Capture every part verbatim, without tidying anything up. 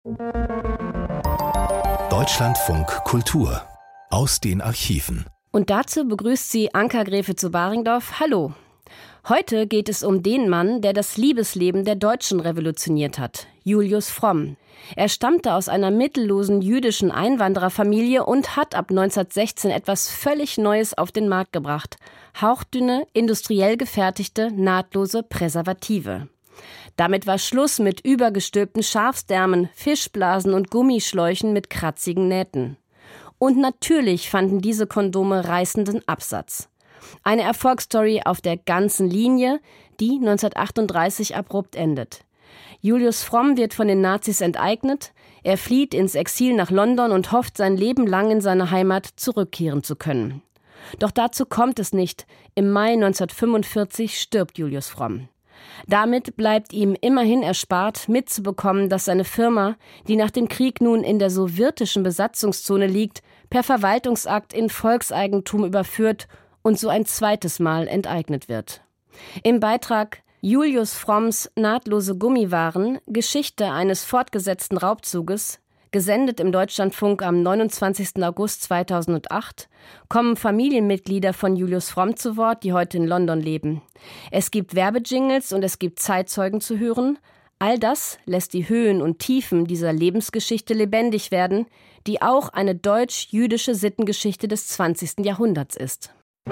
Deutschlandfunk Kultur aus den Archiven. Und dazu begrüßt sie Anka Gräfe zu Baringdorf. Hallo. Heute geht es um den Mann, der das Liebesleben der Deutschen revolutioniert hat, Julius Fromm. Er stammte aus einer mittellosen jüdischen Einwandererfamilie und hat ab neunzehnhundertsechzehn etwas völlig Neues auf den Markt gebracht: hauchdünne, industriell gefertigte, nahtlose Präservative. Damit war Schluss mit übergestülpten Schafsdärmen, Fischblasen und Gummischläuchen mit kratzigen Nähten. Und natürlich fanden diese Kondome reißenden Absatz. Eine Erfolgsstory auf der ganzen Linie, die neunzehnhundertachtunddreißig abrupt endet. Julius Fromm wird von den Nazis enteignet, er flieht ins Exil nach London und hofft, sein Leben lang in seine Heimat zurückkehren zu können. Doch dazu kommt es nicht. Im Mai neunzehnhundertfünfundvierzig stirbt Julius Fromm. Damit bleibt ihm immerhin erspart, mitzubekommen, dass seine Firma, die nach dem Krieg nun in der sowjetischen Besatzungszone liegt, per Verwaltungsakt in Volkseigentum überführt und so ein zweites Mal enteignet wird. Im Beitrag Julius Fromms nahtlose Gummiwaren, Geschichte eines fortgesetzten Raubzuges, gesendet im Deutschlandfunk am neunundzwanzigsten August zweitausendacht, kommen Familienmitglieder von Julius Fromm zu Wort, die heute in London leben. Es gibt Werbejingles und es gibt Zeitzeugen zu hören. All das lässt die Höhen und Tiefen dieser Lebensgeschichte lebendig werden, die auch eine deutsch-jüdische Sittengeschichte des zwanzigsten Jahrhunderts ist.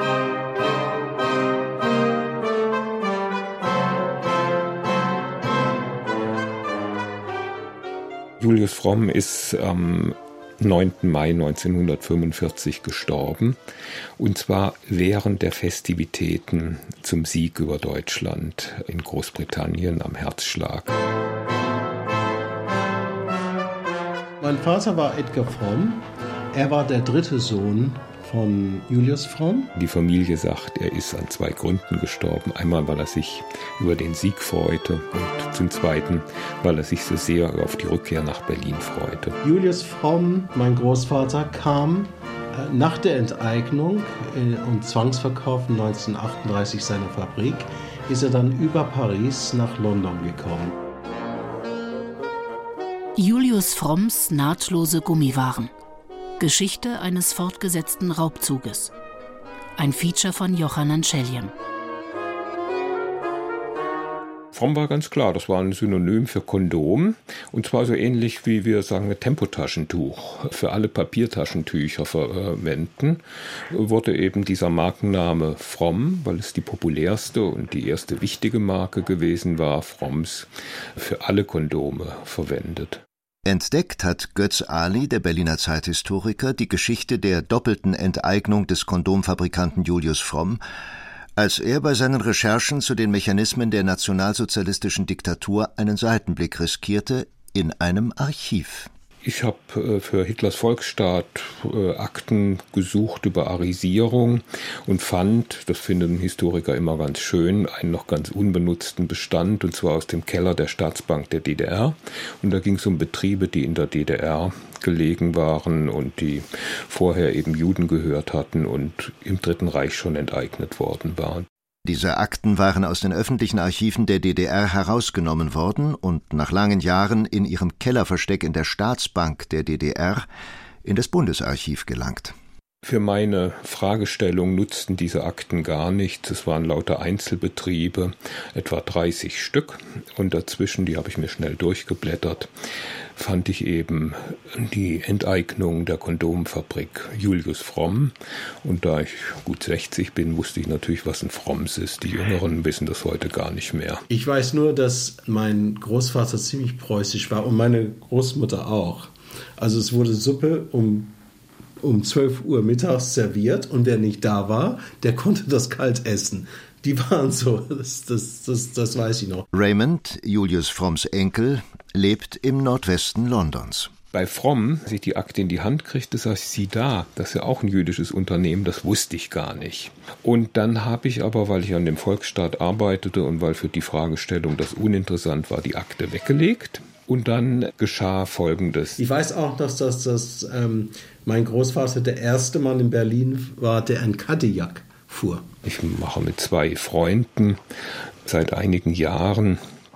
Julius Fromm ist am neunten Mai neunzehnhundertfünfundvierzig gestorben, und zwar während der Festivitäten zum Sieg über Deutschland in Großbritannien am Herzschlag. Mein Vater war Edgar Fromm. Er war der dritte Sohn von Julius Fromm. Die Familie sagt, er ist an zwei Gründen gestorben. Einmal, weil er sich über den Sieg freute, und zum Zweiten, weil er sich so sehr auf die Rückkehr nach Berlin freute. Julius Fromm, mein Großvater, kam äh, nach der Enteignung äh, und Zwangsverkauf neunzehnhundertachtunddreißig seiner Fabrik, ist er dann über Paris nach London gekommen. Julius Fromms nahtlose Gummiwaren. Geschichte eines fortgesetzten Raubzuges. Ein Feature von Johannan Schelliem. Fromm war ganz klar, das war ein Synonym für Kondom, und zwar so ähnlich wie wir sagen Tempotaschentuch für alle Papiertaschentücher verwenden, wurde eben dieser Markenname Fromm, weil es die populärste und die erste wichtige Marke gewesen war, Fromms, für alle Kondome verwendet. Entdeckt hat Götz Ali, der Berliner Zeithistoriker, die Geschichte der doppelten Enteignung des Kondomfabrikanten Julius Fromm, als er bei seinen Recherchen zu den Mechanismen der nationalsozialistischen Diktatur einen Seitenblick riskierte in einem Archiv. Ich habe für Hitlers Volksstaat Akten gesucht über Arisierung und fand, das finden Historiker immer ganz schön, einen noch ganz unbenutzten Bestand, und zwar aus dem Keller der Staatsbank der D D R. Und da ging es um Betriebe, die in der D D R gelegen waren und die vorher eben Juden gehört hatten und im Dritten Reich schon enteignet worden waren. Diese Akten waren aus den öffentlichen Archiven der D D R herausgenommen worden und nach langen Jahren in ihrem Kellerversteck in der Staatsbank der D D R in das Bundesarchiv gelangt. Für meine Fragestellung nutzten diese Akten gar nichts. Es waren lauter Einzelbetriebe, etwa dreißig Stück. Und dazwischen, die habe ich mir schnell durchgeblättert, fand ich eben die Enteignung der Kondomfabrik Julius Fromm. Und da ich gut sechzig bin, wusste ich natürlich, was ein Fromms ist. Die Jüngeren wissen das heute gar nicht mehr. Ich weiß nur, dass mein Großvater ziemlich preußisch war und meine Großmutter auch. Also es wurde Suppe um um zwölf Uhr mittags serviert, und wer nicht da war, der konnte das kalt essen. Die waren so, das, das, das, das weiß ich noch. Raymond, Julius Fromms Enkel, lebt im Nordwesten Londons. Bei Fromm, als ich die Akte in die Hand kriegte, sag ich, sieh da, das ist ja auch ein jüdisches Unternehmen, das wusste ich gar nicht. Und dann habe ich aber, weil ich an dem Volksstaat arbeitete und weil für die Fragestellung das uninteressant war, die Akte weggelegt. Und dann geschah Folgendes. Ich weiß auch, dass, dass, dass ähm, mein Großvater der erste Mann in Berlin war, der ein Cadillac fuhr. Ich mache mit zwei Freunden seit einigen Jahren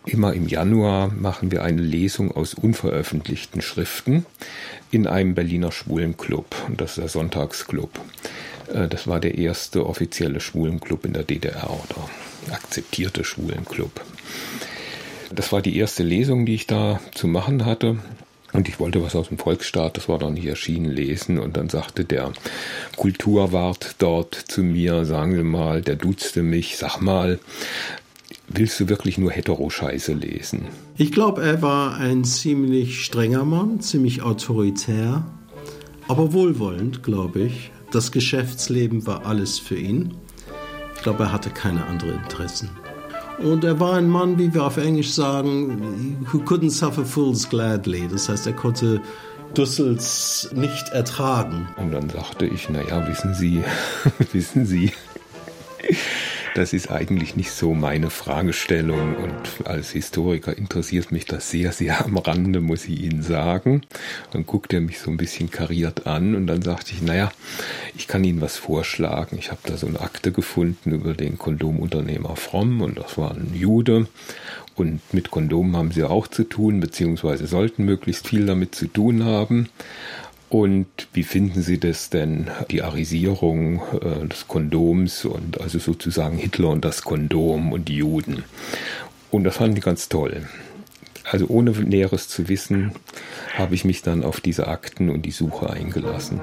Immer im Januar machen wir eine Lesung aus unveröffentlichten Schriften in einem Berliner Schwulenclub. Und das ist der Sonntagsclub. Das war der erste offizielle Schwulenclub in der D D R oder akzeptierte Schwulenclub. Das war die erste Lesung, die ich da zu machen hatte. Und ich wollte was aus dem Volksstaat, das war noch nicht erschienen, lesen. Und dann sagte der Kulturwart dort zu mir, sagen Sie mal, der duzte mich, sag mal, willst du wirklich nur Hetero-Scheiße lesen? Ich glaube, er war ein ziemlich strenger Mann, ziemlich autoritär, aber wohlwollend, glaube ich. Das Geschäftsleben war alles für ihn. Ich glaube, er hatte keine anderen Interessen. Und er war ein Mann, wie wir auf Englisch sagen, who couldn't suffer fools gladly. Das heißt, er konnte Dussels nicht ertragen. Und dann sagte ich, naja, wissen Sie, wissen Sie, das ist eigentlich nicht so meine Fragestellung und als Historiker interessiert mich das sehr, sehr am Rande, muss ich Ihnen sagen. Dann guckt er mich so ein bisschen kariert an und dann sagte ich, naja, ich kann Ihnen was vorschlagen. Ich habe da so eine Akte gefunden über den Kondomunternehmer Fromm und das war ein Jude und mit Kondomen haben sie auch zu tun, beziehungsweise sollten möglichst viel damit zu tun haben. Und wie finden Sie das denn, die Arisierung äh, des Kondoms und also sozusagen Hitler und das Kondom und die Juden? Und das fanden die ganz toll. Also ohne Näheres zu wissen, habe ich mich dann auf diese Akten und die Suche eingelassen.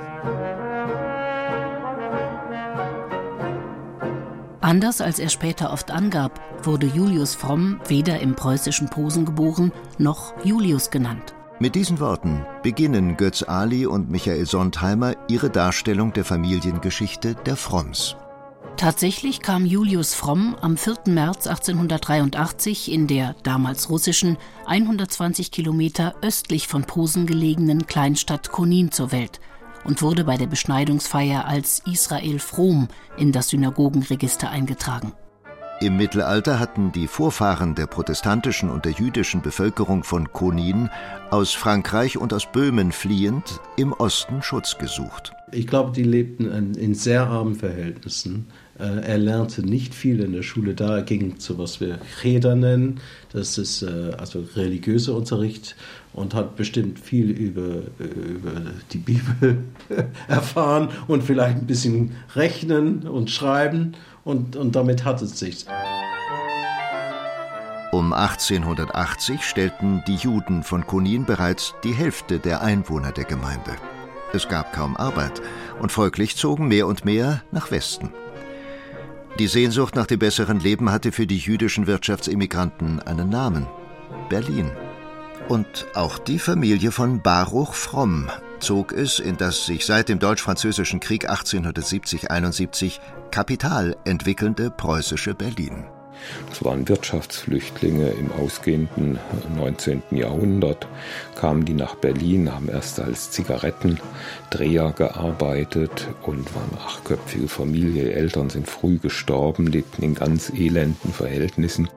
Anders als er später oft angab, wurde Julius Fromm weder im preußischen Posen geboren, noch Julius genannt. Mit diesen Worten beginnen Götz Ali und Michael Sontheimer ihre Darstellung der Familiengeschichte der Fromms. Tatsächlich kam Julius Fromm am vierten März achtzehnhundertdreiundachtzig in der damals russischen, hundertzwanzig Kilometer östlich von Posen gelegenen Kleinstadt Konin zur Welt und wurde bei der Beschneidungsfeier als Israel Fromm in das Synagogenregister eingetragen. Im Mittelalter hatten die Vorfahren der protestantischen und der jüdischen Bevölkerung von Konin aus Frankreich und aus Böhmen fliehend im Osten Schutz gesucht. Ich glaube, die lebten in sehr armen Verhältnissen. Er lernte nicht viel in der Schule da. Er ging zu was wir Cheder nennen. Das ist also religiöser Unterricht und hat bestimmt viel über, über die Bibel erfahren und vielleicht ein bisschen rechnen und schreiben. Und, und damit hat es sich. Um achtzehnhundertachtzig stellten die Juden von Konin bereits die Hälfte der Einwohner der Gemeinde. Es gab kaum Arbeit und folglich zogen mehr und mehr nach Westen. Die Sehnsucht nach dem besseren Leben hatte für die jüdischen Wirtschaftsimmigranten einen Namen: Berlin. Und auch die Familie von Baruch Fromm zog es in das sich seit dem Deutsch-Französischen Krieg achtzehnhundertsiebzig einundsiebzig kapital entwickelnde preußische Berlin. Das waren Wirtschaftsflüchtlinge im ausgehenden neunzehnten Jahrhundert, kamen die nach Berlin, haben erst als Zigarettendreher gearbeitet und waren eine achtköpfige Familie. Die Eltern sind früh gestorben, lebten in ganz elenden Verhältnissen.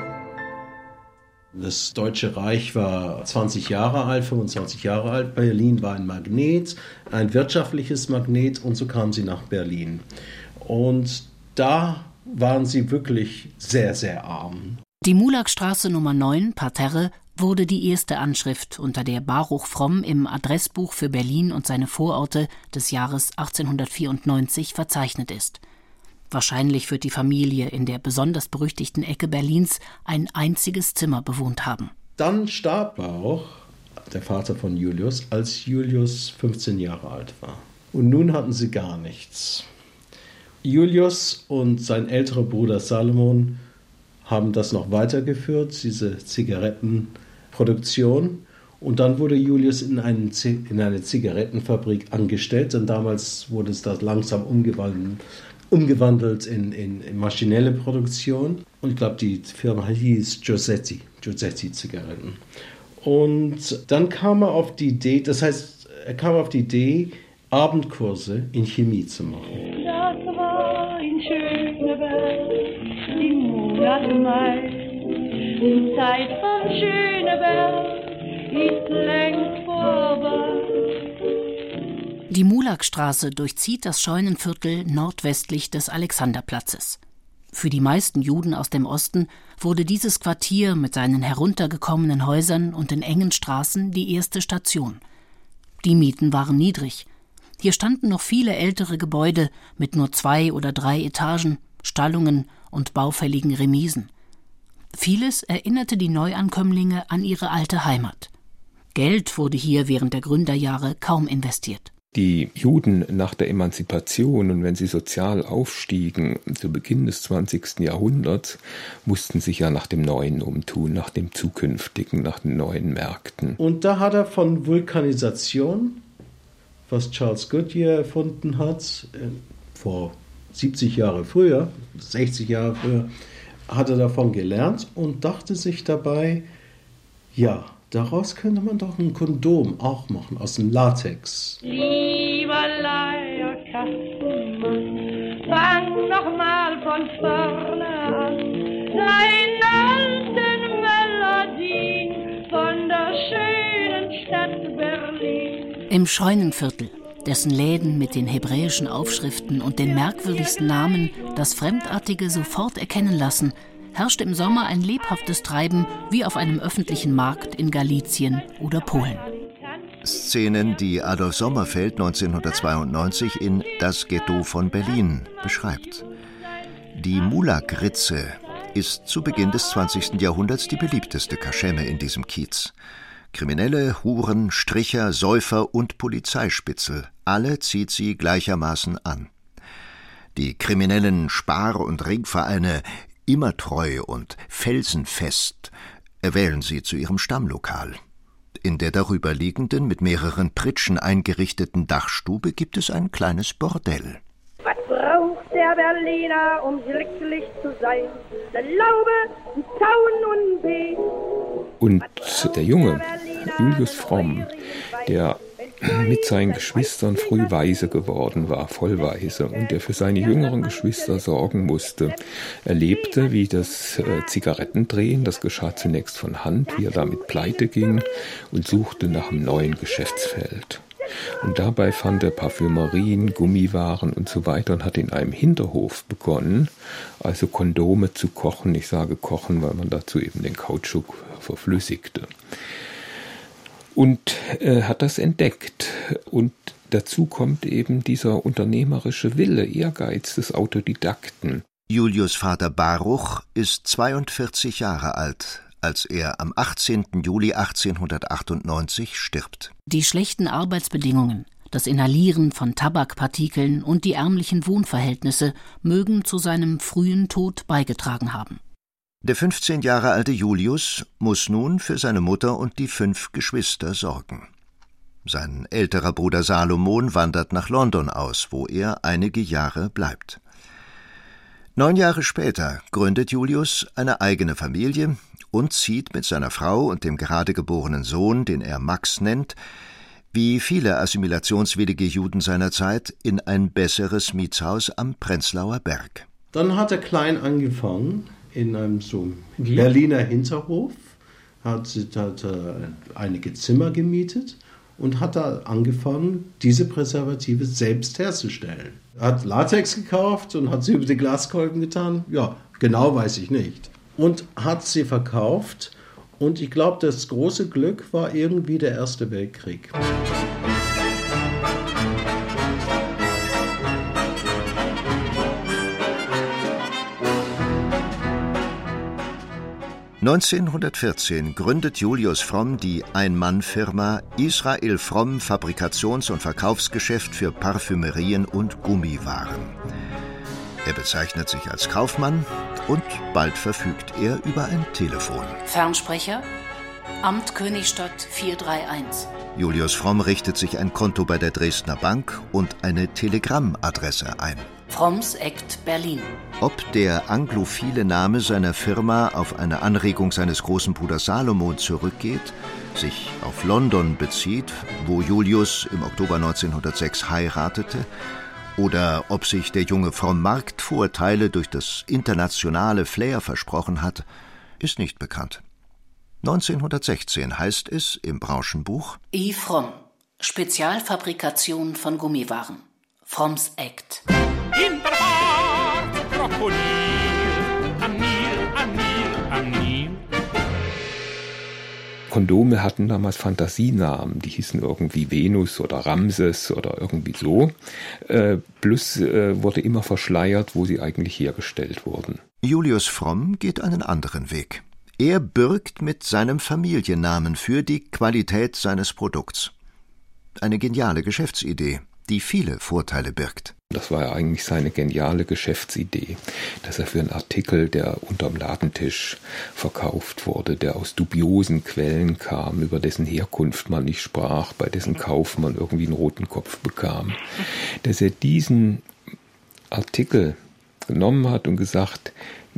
Das Deutsche Reich war zwanzig Jahre alt, fünfundzwanzig Jahre alt. Berlin war ein Magnet, ein wirtschaftliches Magnet und so kamen sie nach Berlin. Und da waren sie wirklich sehr, sehr arm. Die Mulakstraße Nummer neun, Parterre, wurde die erste Anschrift, unter der Baruch Fromm im Adressbuch für Berlin und seine Vororte des Jahres achtzehnhundertvierundneunzig verzeichnet ist. Wahrscheinlich wird die Familie in der besonders berüchtigten Ecke Berlins ein einziges Zimmer bewohnt haben. Dann starb Baruch, der Vater von Julius, als Julius fünfzehn Jahre alt war. Und nun hatten sie gar nichts. Julius und sein älterer Bruder Salomon haben das noch weitergeführt, diese Zigarettenproduktion. Und dann wurde Julius in, einen, in eine Zigarettenfabrik angestellt, denn damals wurde es da langsam umgewandelt. umgewandelt in, in, in maschinelle Produktion. Und ich glaube, die Firma hieß Giusetti, Giusetti Zigaretten. Und dann kam er auf die Idee, das heißt, er kam auf die Idee, Abendkurse in Chemie zu machen. Das war in Schöneberg, die Monate Mai. Die Zeit von Schöneberg ist längst vorbei. Die Mulakstraße durchzieht das Scheunenviertel nordwestlich des Alexanderplatzes. Für die meisten Juden aus dem Osten wurde dieses Quartier mit seinen heruntergekommenen Häusern und den engen Straßen die erste Station. Die Mieten waren niedrig. Hier standen noch viele ältere Gebäude mit nur zwei oder drei Etagen, Stallungen und baufälligen Remisen. Vieles erinnerte die Neuankömmlinge an ihre alte Heimat. Geld wurde hier während der Gründerjahre kaum investiert. Die Juden nach der Emanzipation und wenn sie sozial aufstiegen, zu Beginn des zwanzigsten Jahrhunderts, mussten sich ja nach dem Neuen umtun, nach dem Zukünftigen, nach den neuen Märkten. Und da hat er von Vulkanisation, was Charles Goodyear erfunden hat, vor siebzig Jahre früher, sechzig Jahre früher, hat er davon gelernt und dachte sich dabei, ja, daraus könnte man doch ein Kondom auch machen, aus dem Latex. Lieber Leierkastenmann, fang noch mal von vorne an. Deine alten Melodien von der schönen Stadt Berlin. Im Scheunenviertel, dessen Läden mit den hebräischen Aufschriften und den merkwürdigsten Namen das Fremdartige sofort erkennen lassen, herrscht im Sommer ein lebhaftes Treiben wie auf einem öffentlichen Markt in Galizien oder Polen. Szenen, die Adolf Sommerfeld neunzehnhundertzweiundneunzig in Das Ghetto von Berlin beschreibt. Die Mulak-Ritze ist zu Beginn des zwanzigsten Jahrhunderts die beliebteste Kaschemme in diesem Kiez. Kriminelle, Huren, Stricher, Säufer und Polizeispitzel, alle zieht sie gleichermaßen an. Die kriminellen Spar- und Ringvereine Immer treu und felsenfest erwählen sie zu ihrem Stammlokal. In der darüberliegenden, mit mehreren Pritschen eingerichteten Dachstube gibt es ein kleines Bordell. Was braucht der Berliner, um glücklich zu sein? Der Laube, ein Zaun und ein Beet. Und der Junge, Julius Fromm, der mit seinen Geschwistern früh Waise geworden war, Vollwaise, und der für seine jüngeren Geschwister sorgen musste, erlebte, wie das äh, Zigarettendrehen, das geschah zunächst von Hand, wie er damit pleite ging und suchte nach einem neuen Geschäftsfeld. Und dabei fand er Parfümerien, Gummiwaren und so weiter und hat in einem Hinterhof begonnen, also Kondome zu kochen. Ich sage kochen, weil man dazu eben den Kautschuk verflüssigte. Und äh, hat das entdeckt. Und dazu kommt eben dieser unternehmerische Wille, Ehrgeiz des Autodidakten. Julius Vater Baruch ist zweiundvierzig Jahre alt, als er am achtzehnten Juli achtzehnhundertachtundneunzig stirbt. Die schlechten Arbeitsbedingungen, das Inhalieren von Tabakpartikeln und die ärmlichen Wohnverhältnisse mögen zu seinem frühen Tod beigetragen haben. Der fünfzehn Jahre alte Julius muss nun für seine Mutter und die fünf Geschwister sorgen. Sein älterer Bruder Salomon wandert nach London aus, wo er einige Jahre bleibt. Neun Jahre später gründet Julius eine eigene Familie und zieht mit seiner Frau und dem gerade geborenen Sohn, den er Max nennt, wie viele assimilationswillige Juden seiner Zeit, in ein besseres Mietshaus am Prenzlauer Berg. Dann hat er klein angefangen, in einem so Berliner Hinterhof, hat, hat äh, einige Zimmer gemietet und hat da angefangen, diese Präservative selbst herzustellen. Er hat Latex gekauft und hat sie über die Glaskolben getan. Ja, genau weiß ich nicht. Und hat sie verkauft. Und ich glaube, das große Glück war irgendwie der Erste Weltkrieg. neunzehnhundertvierzehn gründet Julius Fromm die Ein-Mann-Firma Israel Fromm Fabrikations- und Verkaufsgeschäft für Parfümerien und Gummiwaren. Er bezeichnet sich als Kaufmann und bald verfügt er über ein Telefon. Fernsprecher, Amt Königstadt vier drei eins. Julius Fromm richtet sich ein Konto bei der Dresdner Bank und eine Telegrammadresse ein. Fromms Act Berlin. Ob der anglophile Name seiner Firma auf eine Anregung seines großen Bruders Salomon zurückgeht, sich auf London bezieht, wo Julius im Oktober neunzehnhundertsechs heiratete, oder ob sich der junge Fromm Marktvorteile durch das internationale Flair versprochen hat, ist nicht bekannt. neunzehnhundertsechzehn heißt es im Branchenbuch: E. Fromm, Spezialfabrikation von Gummiwaren. Fromms Act. In der Bar Krokodil Kondome hatten damals Fantasienamen, die hießen irgendwie Venus oder Ramses oder irgendwie so. Äh, plus äh, wurde immer verschleiert, wo sie eigentlich hergestellt wurden. Julius Fromm geht einen anderen Weg. Er bürgt mit seinem Familiennamen für die Qualität seines Produkts. Eine geniale Geschäftsidee, die viele Vorteile birgt. Das war ja eigentlich seine geniale Geschäftsidee, dass er für einen Artikel, der unterm Ladentisch verkauft wurde, der aus dubiosen Quellen kam, über dessen Herkunft man nicht sprach, bei dessen Kauf man irgendwie einen roten Kopf bekam, dass er diesen Artikel genommen hat und gesagt,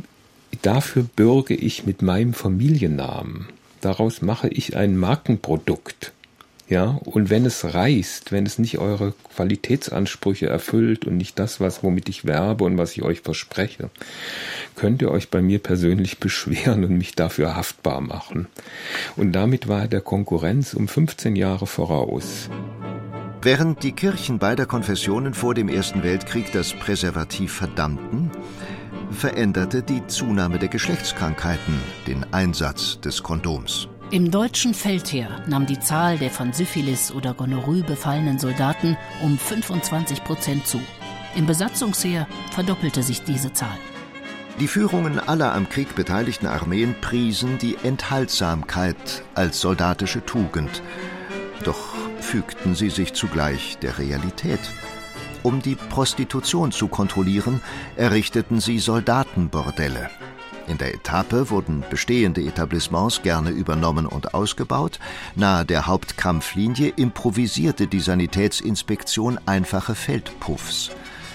dafür bürge ich mit meinem Familiennamen. Daraus mache ich ein Markenprodukt. Ja, und wenn es reißt, wenn es nicht eure Qualitätsansprüche erfüllt und nicht das, was womit ich werbe und was ich euch verspreche, könnt ihr euch bei mir persönlich beschweren und mich dafür haftbar machen. Und damit war er der Konkurrenz um fünfzehn Jahre voraus. Während die Kirchen beider Konfessionen vor dem Ersten Weltkrieg das Präservativ verdammten, veränderte die Zunahme der Geschlechtskrankheiten den Einsatz des Kondoms. Im deutschen Feldheer nahm die Zahl der von Syphilis oder Gonorrhoe befallenen Soldaten um fünfundzwanzig Prozent zu. Im Besatzungsheer verdoppelte sich diese Zahl. Die Führungen aller am Krieg beteiligten Armeen priesen die Enthaltsamkeit als soldatische Tugend. Doch fügten sie sich zugleich der Realität. Um die Prostitution zu kontrollieren, errichteten sie Soldatenbordelle. In der Etappe wurden bestehende Etablissements gerne übernommen und ausgebaut. Nahe der Hauptkampflinie improvisierte die Sanitätsinspektion einfache Feldpuffs.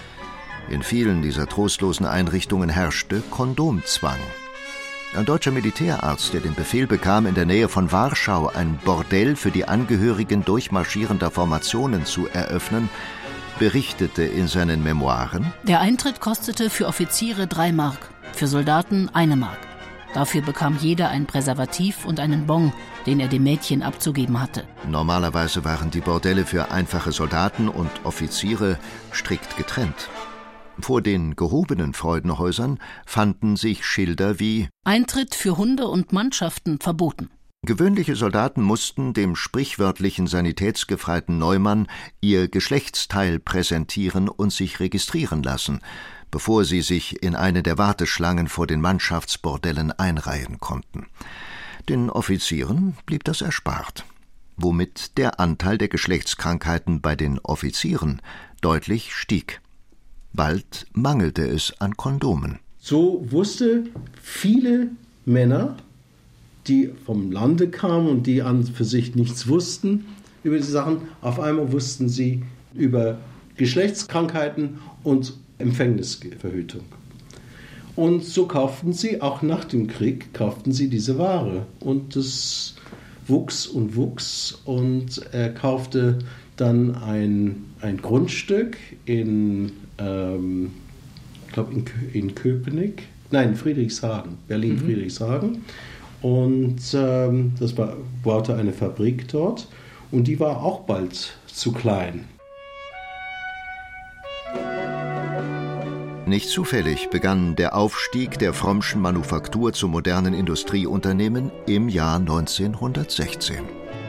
In vielen dieser trostlosen Einrichtungen herrschte Kondomzwang. Ein deutscher Militärarzt, der den Befehl bekam, in der Nähe von Warschau ein Bordell für die Angehörigen durchmarschierender Formationen zu eröffnen, berichtete in seinen Memoiren: Der Eintritt kostete für Offiziere drei Mark, für Soldaten eine Mark. Dafür bekam jeder ein Präservativ und einen Bon, den er dem Mädchen abzugeben hatte. Normalerweise waren die Bordelle für einfache Soldaten und Offiziere strikt getrennt. Vor den gehobenen Freudenhäusern fanden sich Schilder wie Eintritt für Hunde und Mannschaften verboten. Gewöhnliche Soldaten mussten dem sprichwörtlichen sanitätsgefreiten Neumann ihr Geschlechtsteil präsentieren und sich registrieren lassen, bevor sie sich in eine der Warteschlangen vor den Mannschaftsbordellen einreihen konnten. Den Offizieren blieb das erspart, womit der Anteil der Geschlechtskrankheiten bei den Offizieren deutlich stieg. Bald mangelte es an Kondomen. So wusste viele Männer, die vom Lande kamen und die an für sich nichts wussten über die Sachen, auf einmal wussten sie über Geschlechtskrankheiten und Empfängnisverhütung. Und so kauften sie, auch nach dem Krieg, kauften sie diese Ware. Und das wuchs und wuchs und er kaufte dann ein, ein Grundstück in, ähm, ich glaube in, in Köpenick, nein, Friedrichshagen, Berlin-Friedrichshagen. Mhm. Und ähm, das ba- baute eine Fabrik dort und die war auch bald zu klein. Nicht zufällig begann der Aufstieg der Frommschen Manufaktur zum modernen Industrieunternehmen im Jahr neunzehnhundertsechzehn.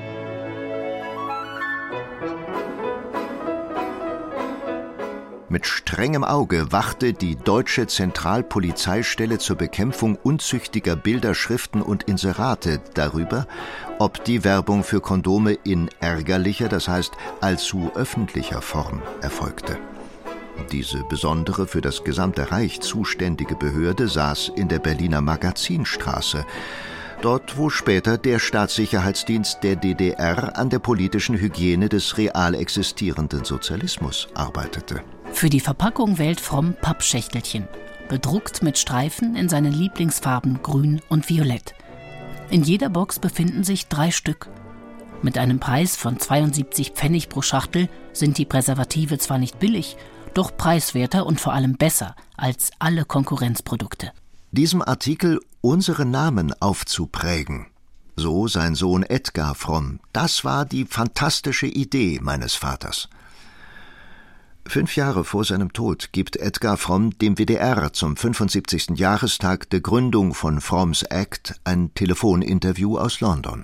Mit strengem Auge wachte die Deutsche Zentralpolizeistelle zur Bekämpfung unzüchtiger Bilder, Schriften und Inserate darüber, ob die Werbung für Kondome in ärgerlicher, das heißt allzu öffentlicher Form erfolgte. Diese besondere, für das gesamte Reich zuständige Behörde saß in der Berliner Magazinstraße, dort wo später der Staatssicherheitsdienst der D D R an der politischen Hygiene des real existierenden Sozialismus arbeitete. Für die Verpackung wählt Fromm Pappschächtelchen, bedruckt mit Streifen in seinen Lieblingsfarben Grün und Violett. In jeder Box befinden sich drei Stück. Mit einem Preis von zweiundsiebzig Pfennig pro Schachtel sind die Präservative zwar nicht billig, doch preiswerter und vor allem besser als alle Konkurrenzprodukte. Diesem Artikel unsere Namen aufzuprägen, so sein Sohn Edgar Fromm, das war die fantastische Idee meines Vaters. Fünf Jahre vor seinem Tod gibt Edgar Fromm dem W D R zum fünfundsiebzigsten Jahrestag der Gründung von Fromms Act ein Telefoninterview aus London. Ich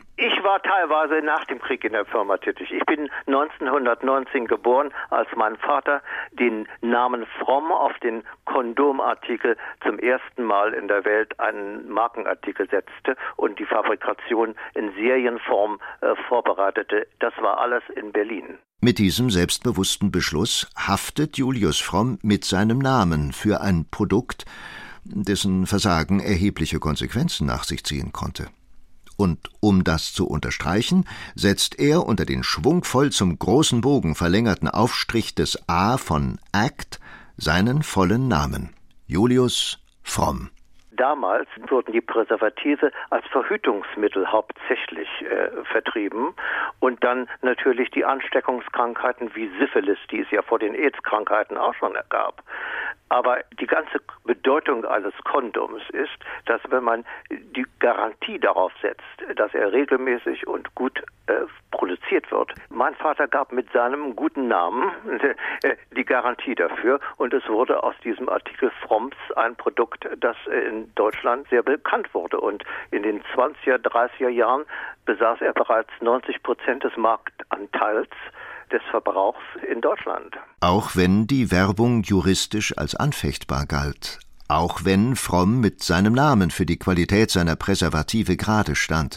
war teilweise nach dem Krieg in der Firma tätig. Ich bin neunzehnhundertneunzehn geboren, als mein Vater den Namen Fromm auf den Kondomartikel zum ersten Mal in der Welt einen Markenartikel setzte und die Fabrikation in Serienform äh, vorbereitete. Das war alles in Berlin. Mit diesem selbstbewussten Beschluss haftet Julius Fromm mit seinem Namen für ein Produkt, dessen Versagen erhebliche Konsequenzen nach sich ziehen konnte. Und um das zu unterstreichen, setzt er unter den schwungvoll zum großen Bogen verlängerten Aufstrich des A von Act seinen vollen Namen: Julius Fromm. Damals wurden die Präservative als Verhütungsmittel hauptsächlich äh, vertrieben und dann natürlich die Ansteckungskrankheiten wie Syphilis, die es ja vor den AIDS-Krankheiten auch schon gab. Aber die ganze Bedeutung eines Kondoms ist, dass wenn man die Garantie darauf setzt, dass er regelmäßig und gut äh, produziert wird. Mein Vater gab mit seinem guten Namen äh, die Garantie dafür und es wurde aus diesem Artikel Fromms ein Produkt, das in Deutschland sehr bekannt wurde. Und in den zwanziger, dreißiger Jahren besaß er bereits neunzig Prozent des Marktanteils des Verbrauchs in Deutschland. Auch wenn die Werbung juristisch als anfechtbar galt, auch wenn Fromm mit seinem Namen für die Qualität seiner Präservative gerade stand,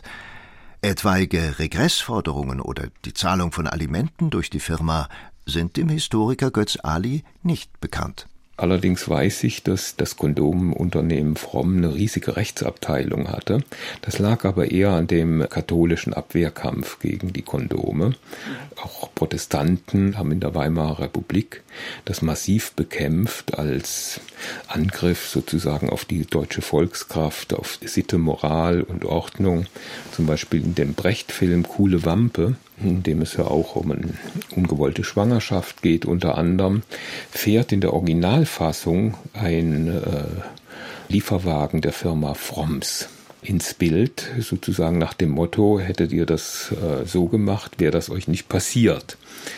etwaige Regressforderungen oder die Zahlung von Alimenten durch die Firma sind dem Historiker Götz Ali nicht bekannt. Allerdings weiß ich, dass das Kondomunternehmen Fromm eine riesige Rechtsabteilung hatte. Das lag aber eher an dem katholischen Abwehrkampf gegen die Kondome. Auch Protestanten haben in der Weimarer Republik das massiv bekämpft als Angriff sozusagen auf die deutsche Volkskraft, auf Sitte, Moral und Ordnung. Zum Beispiel in dem Brecht-Film Kuhle Wampe, in dem es ja auch um eine ungewollte Schwangerschaft geht, unter anderem, fährt in der Originalfassung ein äh, Lieferwagen der Firma Fromms ins Bild, sozusagen nach dem Motto, hättet ihr das äh, so gemacht, wäre das euch nicht passiert.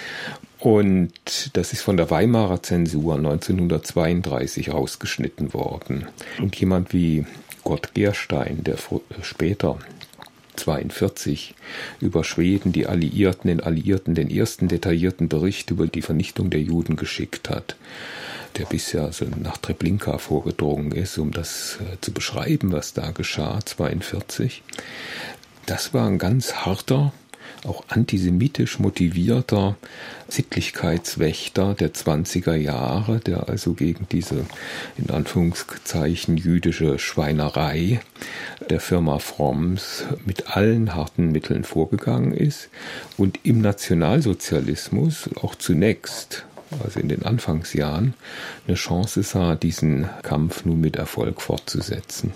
Und das ist von der Weimarer Zensur neunzehnhundertzweiunddreißig rausgeschnitten worden. Und jemand wie Gott Gerstein, der später zweiundvierzig über Schweden, die Alliierten, den Alliierten den ersten detaillierten Bericht über die Vernichtung der Juden geschickt hat, der bisher so nach Treblinka vorgedrungen ist, um das äh, zu beschreiben, was da geschah, zweiundvierzig. Das war ein ganz harter, auch antisemitisch motivierter Sittlichkeitswächter der zwanziger Jahre, der also gegen diese, in Anführungszeichen, jüdische Schweinerei der Firma Fromms mit allen harten Mitteln vorgegangen ist und im Nationalsozialismus auch zunächst, also in den Anfangsjahren, eine Chance sah, diesen Kampf nun mit Erfolg fortzusetzen.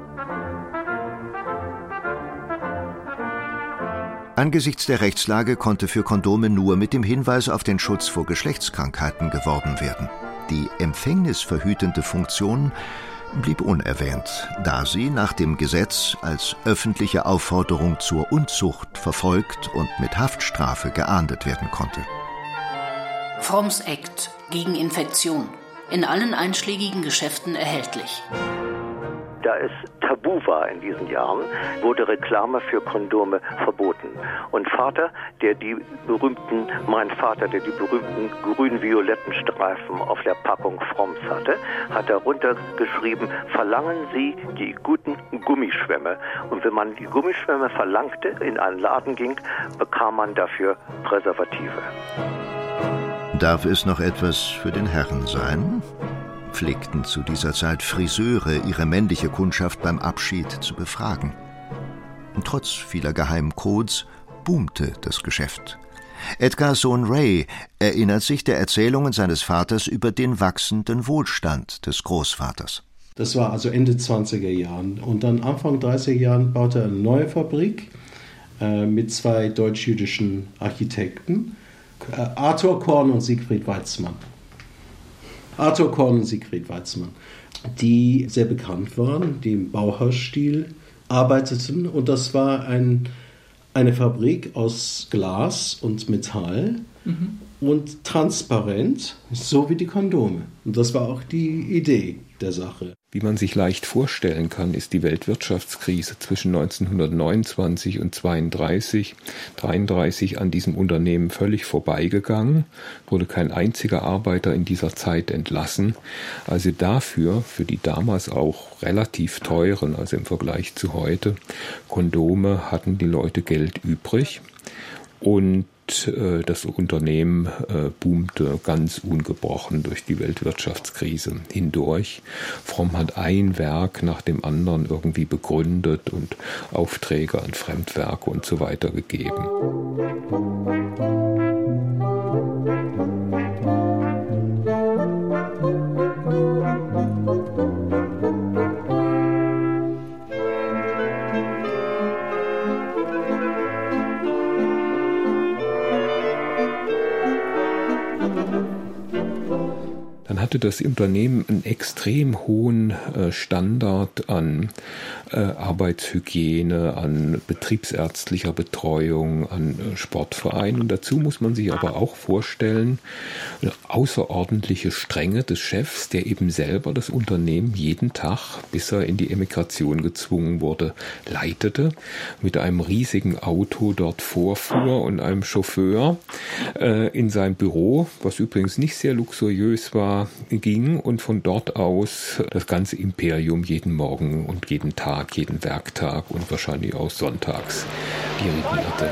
Angesichts der Rechtslage konnte für Kondome nur mit dem Hinweis auf den Schutz vor Geschlechtskrankheiten geworben werden. Die empfängnisverhütende Funktion blieb unerwähnt, da sie nach dem Gesetz als öffentliche Aufforderung zur Unzucht verfolgt und mit Haftstrafe geahndet werden konnte. Fromms Act gegen Infektion. In allen einschlägigen Geschäften erhältlich. Da es tabu war in diesen Jahren, wurde Reklame für Kondome verboten. Und Vater, der die berühmten, mein Vater, der die berühmten grün-violetten Streifen auf der Packung Fromms hatte, hat darunter geschrieben, verlangen Sie die guten Gummischwämme. Und wenn man die Gummischwämme verlangte, in einen Laden ging, bekam man dafür Präservative. Darf es noch etwas für den Herrn sein? Pflegten zu dieser Zeit Friseure ihre männliche Kundschaft beim Abschied zu befragen. Und trotz vieler Geheimcodes boomte das Geschäft. Edgars Sohn Ray erinnert sich der Erzählungen seines Vaters über den wachsenden Wohlstand des Großvaters. Das war also Ende zwanziger Jahren. Und dann Anfang dreißiger Jahren baute er eine neue Fabrik äh, mit zwei deutsch-jüdischen Architekten, äh, Arthur Korn und Siegfried Weizmann. Arthur Korn und Siegfried Weizmann, die sehr bekannt waren, die im Bauhausstil arbeiteten. Und das war ein, eine Fabrik aus Glas und Metall mhm. und transparent, so wie die Kondome. Und das war auch die Idee der Sache. Wie man sich leicht vorstellen kann, ist die Weltwirtschaftskrise zwischen neunzehnhundertneunundzwanzig und zweiunddreißig, dreiunddreißig an diesem Unternehmen völlig vorbeigegangen, wurde kein einziger Arbeiter in dieser Zeit entlassen. Also dafür, für die damals auch relativ teuren, also im Vergleich zu heute, Kondome hatten die Leute Geld übrig und das Unternehmen äh, boomte ganz ungebrochen durch die Weltwirtschaftskrise hindurch. Fromm hat ein Werk nach dem anderen irgendwie begründet und Aufträge an Fremdwerke und so weiter gegeben. Dann hatte das Unternehmen einen extrem hohen äh, Standard an äh, Arbeitshygiene, an betriebsärztlicher Betreuung, an äh, Sportvereinen. Und dazu muss man sich aber auch vorstellen, eine außerordentliche Strenge des Chefs, der eben selber das Unternehmen jeden Tag, bis er in die Emigration gezwungen wurde, leitete, mit einem riesigen Auto dort vorfuhr und einem Chauffeur äh, in sein Büro, was übrigens nicht sehr luxuriös war, ging und von dort aus das ganze Imperium jeden Morgen und jeden Tag, jeden Werktag und wahrscheinlich auch sonntags dirigierte.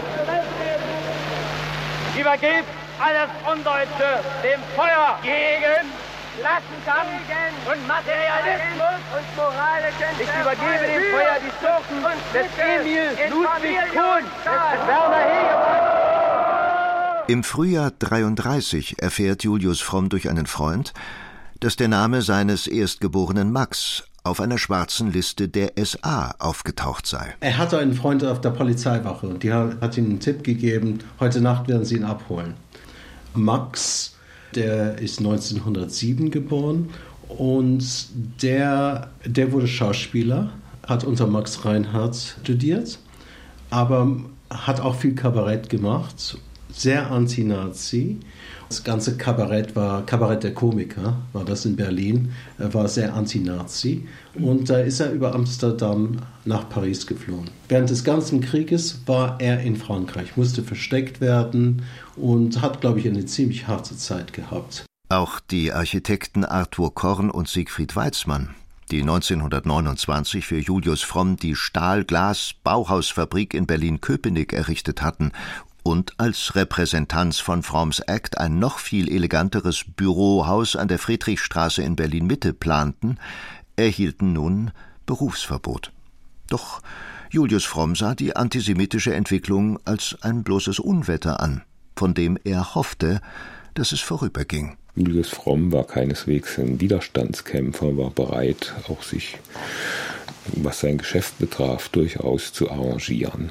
Übergebt alles Undeutsche dem Feuer gegen Klassenkampf und Materialismus und moralischen. Ich übergebe dem Feuer die Schurken des Emil Ludwig Kuhn, des Werner Hegemann. Im Frühjahr dreiunddreißig erfährt Julius Fromm durch einen Freund, dass der Name seines erstgeborenen Max auf einer schwarzen Liste der S A aufgetaucht sei. Er hatte einen Freund auf der Polizeiwache und die hat ihm einen Tipp gegeben, heute Nacht werden sie ihn abholen. Max, der ist neunzehnhundertsieben geboren und der, der wurde Schauspieler, hat unter Max Reinhardt studiert, aber hat auch viel Kabarett gemacht. Sehr anti-Nazi. Das ganze Kabarett war, Kabarett der Komiker, war das in Berlin, war sehr anti-Nazi. Und da ist er über Amsterdam nach Paris geflohen. Während des ganzen Krieges war er in Frankreich, musste versteckt werden und hat, glaube ich, eine ziemlich harte Zeit gehabt. Auch die Architekten Arthur Korn und Siegfried Weizmann, die neunzehnhundertneunundzwanzig für Julius Fromm die Stahl-Glas-Bauhausfabrik in Berlin-Köpenick errichtet hatten und als Repräsentanz von Fromms Act ein noch viel eleganteres Bürohaus an der Friedrichstraße in Berlin-Mitte planten, erhielten nun Berufsverbot. Doch Julius Fromm sah die antisemitische Entwicklung als ein bloßes Unwetter an, von dem er hoffte, dass es vorüberging. Julius Fromm war keineswegs ein Widerstandskämpfer, war bereit, auch sich, was sein Geschäft betraf, durchaus zu arrangieren.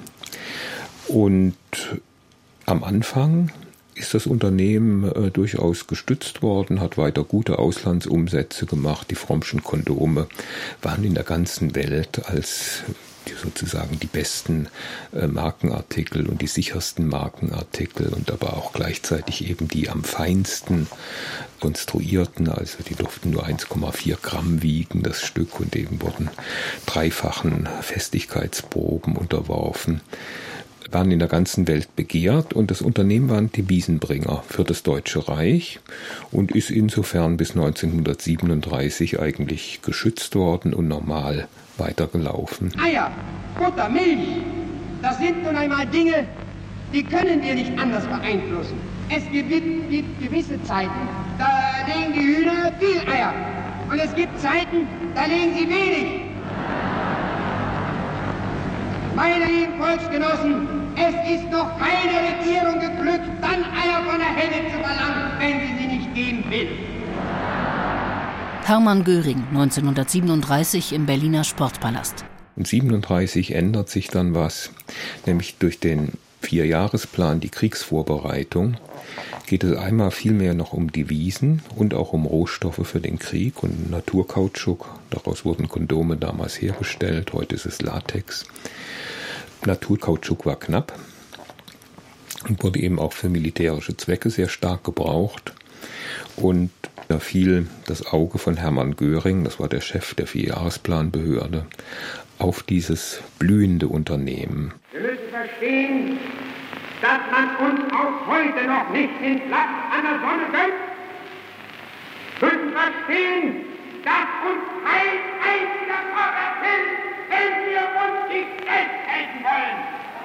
Und am Anfang ist das Unternehmen äh, durchaus gestützt worden, hat weiter gute Auslandsumsätze gemacht. Die Frommschen Kondome waren in der ganzen Welt als die, sozusagen die besten äh, Markenartikel und die sichersten Markenartikel und aber auch gleichzeitig eben die am feinsten konstruierten, also die durften nur eins Komma vier Gramm wiegen, das Stück, und eben wurden dreifachen Festigkeitsproben unterworfen, waren in der ganzen Welt begehrt, und das Unternehmen war ein Devisenbringer für das Deutsche Reich und ist insofern bis neunzehnhundertsiebenunddreißig eigentlich geschützt worden und normal weitergelaufen. Eier, Butter, Milch, das sind nun einmal Dinge, die können wir nicht anders beeinflussen. Es gibt, gibt gewisse Zeiten, da legen die Hühner viel Eier, und es gibt Zeiten, da legen sie wenig. Meine lieben Volksgenossen, es ist noch keine Regierung geglückt, dann Eier von der Henne zu verlangen, wenn sie sie nicht geben will. Hermann Göring, neunzehnhundertsiebenunddreißig im Berliner Sportpalast. Und siebenunddreißig ändert sich dann was, nämlich durch den Vierjahresplan, die Kriegsvorbereitung, geht es einmal viel mehr noch um Devisen und auch um Rohstoffe für den Krieg und Naturkautschuk. Daraus wurden Kondome damals hergestellt, heute ist es Latex. Naturkautschuk war knapp und wurde eben auch für militärische Zwecke sehr stark gebraucht. Und da fiel das Auge von Hermann Göring, das war der Chef der Vierjahresplanbehörde, auf dieses blühende Unternehmen. Wir müssen verstehen, dass man uns auch heute noch nicht den Platz an der Sonne gönnt. Wir müssen verstehen, dass uns kein einziger Vorwärts hilft, wenn wir uns nicht selbst helfen wollen.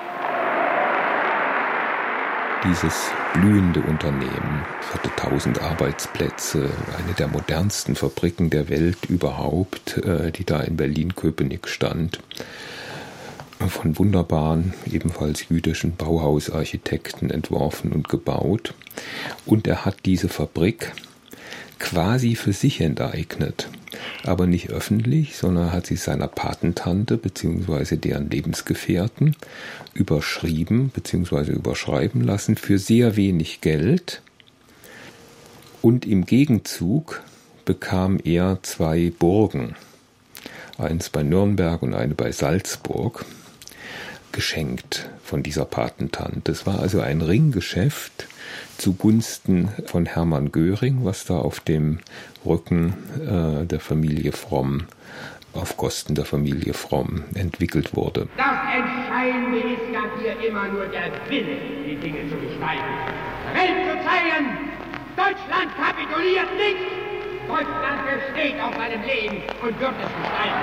Dieses blühende Unternehmen hatte tausend Arbeitsplätze, eine der modernsten Fabriken der Welt überhaupt, die da in Berlin-Köpenick stand. Von wunderbaren, ebenfalls jüdischen Bauhausarchitekten entworfen und gebaut. Und er hat diese Fabrik quasi für sich enteignet. Aber nicht öffentlich, sondern hat sie seiner Patentante bzw. deren Lebensgefährten überschrieben bzw. überschreiben lassen für sehr wenig Geld. Und im Gegenzug bekam er zwei Burgen, eins bei Nürnberg und eine bei Salzburg, geschenkt von dieser Patentante. Es war also ein Ringgeschäft zugunsten von Hermann Göring, was da auf dem Rücken äh, der Familie Fromm, auf Kosten der Familie Fromm entwickelt wurde. Das Entscheidende ist ja hier immer nur der Wille, die Dinge zu gestalten. Der Welt zu zeigen, Deutschland kapituliert nicht. Deutschland besteht auf seinem Leben und wird es gestalten.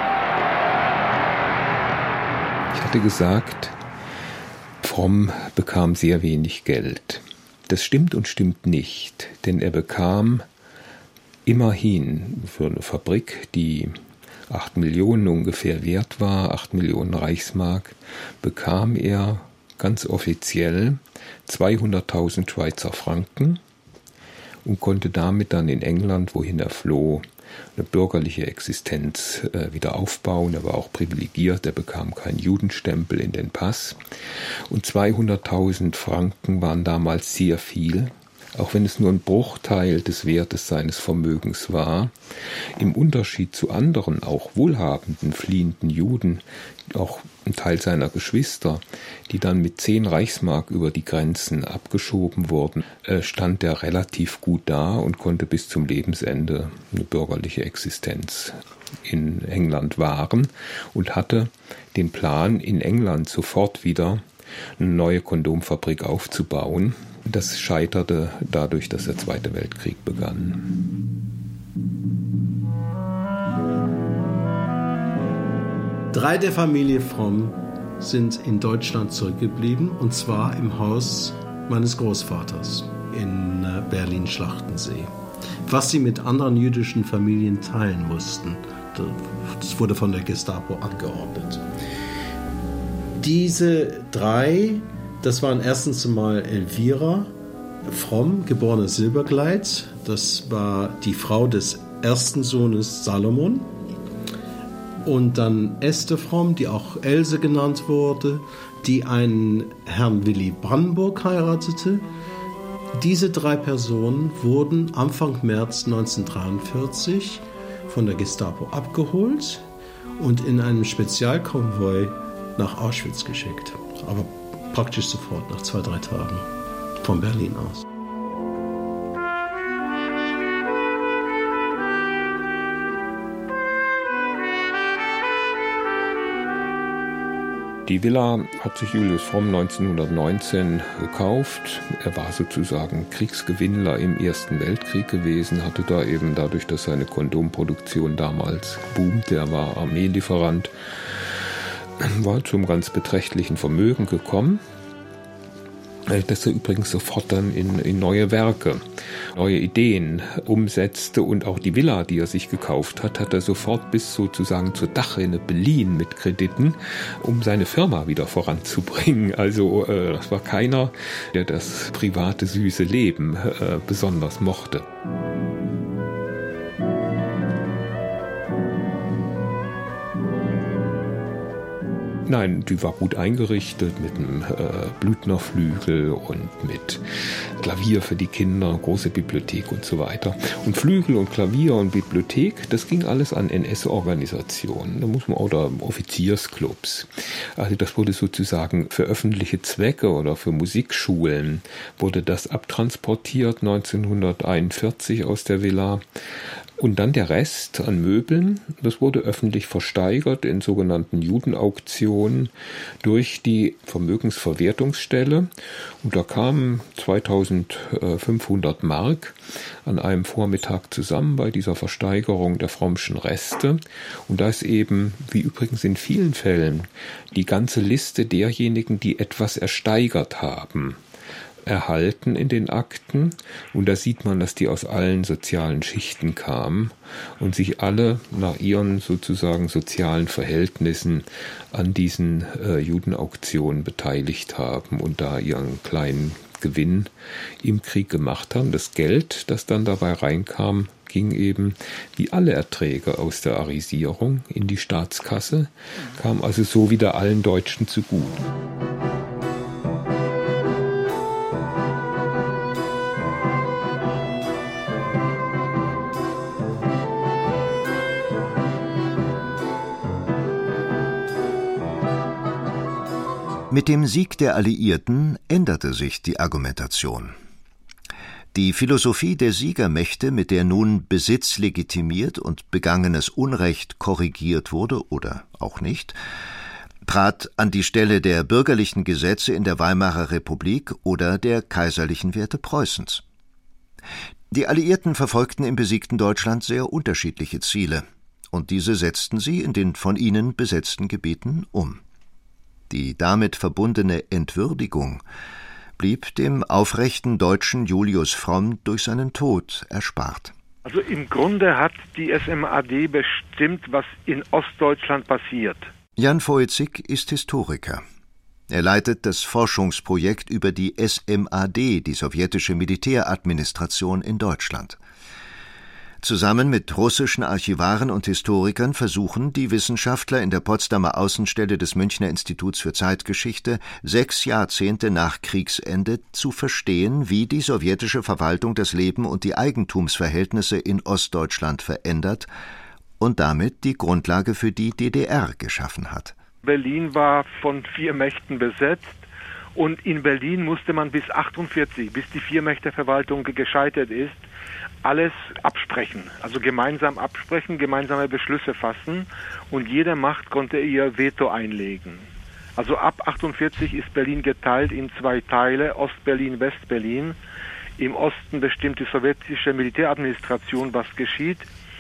Ich hatte gesagt, Fromm bekam sehr wenig Geld. Das stimmt und stimmt nicht, denn er bekam immerhin für eine Fabrik, die acht Millionen ungefähr wert war, acht Millionen Reichsmark, bekam er ganz offiziell zweihunderttausend Schweizer Franken und konnte damit dann in England, wohin er floh, eine bürgerliche Existenz äh, wieder aufbauen. Er war auch privilegiert, er bekam keinen Judenstempel in den Pass. Und zweihunderttausend Franken waren damals sehr viel, auch wenn es nur ein Bruchteil des Wertes seines Vermögens war. Im Unterschied zu anderen, auch wohlhabenden, fliehenden Juden, auch ein Teil seiner Geschwister, die dann mit zehn Reichsmark über die Grenzen abgeschoben wurden, stand er relativ gut da und konnte bis zum Lebensende eine bürgerliche Existenz in England wahren und hatte den Plan, in England sofort wieder eine neue Kondomfabrik aufzubauen. Das scheiterte dadurch, dass der Zweite Weltkrieg begann. Drei der Familie Fromm sind in Deutschland zurückgeblieben, und zwar im Haus meines Großvaters in Berlin-Schlachtensee. Was sie mit anderen jüdischen Familien teilen mussten, das wurde von der Gestapo angeordnet. Diese drei, das waren erstens mal Elvira Fromm, geborene Silbergleit. Das war die Frau des ersten Sohnes Salomon. Und dann Esther Fromm, die auch Else genannt wurde, die einen Herrn Willy Brandenburg heiratete. Diese drei Personen wurden Anfang März neunzehnhundertdreiundvierzig von der Gestapo abgeholt und in einem Spezialkonvoi nach Auschwitz geschickt. Aber praktisch sofort, nach zwei, drei Tagen, von Berlin aus. Die Villa hat sich Julius Fromm neunzehnhundertneunzehn gekauft. Er war sozusagen Kriegsgewinnler im Ersten Weltkrieg gewesen, hatte da eben dadurch, dass seine Kondomproduktion damals boomte, er war Armeelieferant, war zum ganz beträchtlichen Vermögen gekommen, das er übrigens sofort dann in, in neue Werke, neue Ideen umsetzte, und auch die Villa, die er sich gekauft hat, hat er sofort bis sozusagen zur Dachrinne beliehen mit Krediten, um seine Firma wieder voranzubringen. Also äh, das war keiner, der das private, süße Leben äh, besonders mochte. Nein, die war gut eingerichtet mit einem äh, Blüthnerflügel und mit Klavier für die Kinder, große Bibliothek und so weiter. Und Flügel und Klavier und Bibliothek, das ging alles an N S-Organisationen. Da muss man oder Offiziersclubs. Also das wurde sozusagen für öffentliche Zwecke oder für Musikschulen wurde das abtransportiert neunzehnhunderteinundvierzig aus der Villa. Und dann der Rest an Möbeln, das wurde öffentlich versteigert in sogenannten Judenauktionen durch die Vermögensverwertungsstelle. Und da kamen zweitausendfünfhundert Mark an einem Vormittag zusammen bei dieser Versteigerung der Frommschen Reste. Und da ist eben, wie übrigens in vielen Fällen, die ganze Liste derjenigen, die etwas ersteigert haben, erhalten in den Akten, und da sieht man, dass die aus allen sozialen Schichten kamen und sich alle nach ihren sozusagen sozialen Verhältnissen an diesen äh, Judenauktionen beteiligt haben und da ihren kleinen Gewinn im Krieg gemacht haben. Das Geld, das dann dabei reinkam, ging eben wie alle Erträge aus der Arisierung in die Staatskasse, kam also so wieder allen Deutschen zugute. Mit dem Sieg der Alliierten änderte sich die Argumentation. Die Philosophie der Siegermächte, mit der nun Besitz legitimiert und begangenes Unrecht korrigiert wurde oder auch nicht, trat an die Stelle der bürgerlichen Gesetze in der Weimarer Republik oder der kaiserlichen Werte Preußens. Die Alliierten verfolgten im besiegten Deutschland sehr unterschiedliche Ziele, und diese setzten sie in den von ihnen besetzten Gebieten um. Die damit verbundene Entwürdigung blieb dem aufrechten Deutschen Julius Fromm durch seinen Tod erspart. Also im Grunde hat die S M A D bestimmt, was in Ostdeutschland passiert. Jan Voitzig ist Historiker. Er leitet das Forschungsprojekt über die S M A D, die sowjetische Militäradministration in Deutschland. Zusammen mit russischen Archivaren und Historikern versuchen die Wissenschaftler in der Potsdamer Außenstelle des Münchner Instituts für Zeitgeschichte sechs Jahrzehnte nach Kriegsende zu verstehen, wie die sowjetische Verwaltung das Leben und die Eigentumsverhältnisse in Ostdeutschland verändert und damit die Grundlage für die D D R geschaffen hat. Berlin war von vier Mächten besetzt. Und in Berlin musste man bis achtundvierzig, bis die Viermächteverwaltung gescheitert ist, alles absprechen. Also gemeinsam absprechen, gemeinsame Beschlüsse fassen, und jede Macht konnte ihr Veto einlegen. Also ab achtundvierzig ist Berlin geteilt in zwei Teile, Ostberlin, Westberlin. Im Osten bestimmt die sowjetische Militäradministration, was geschieht.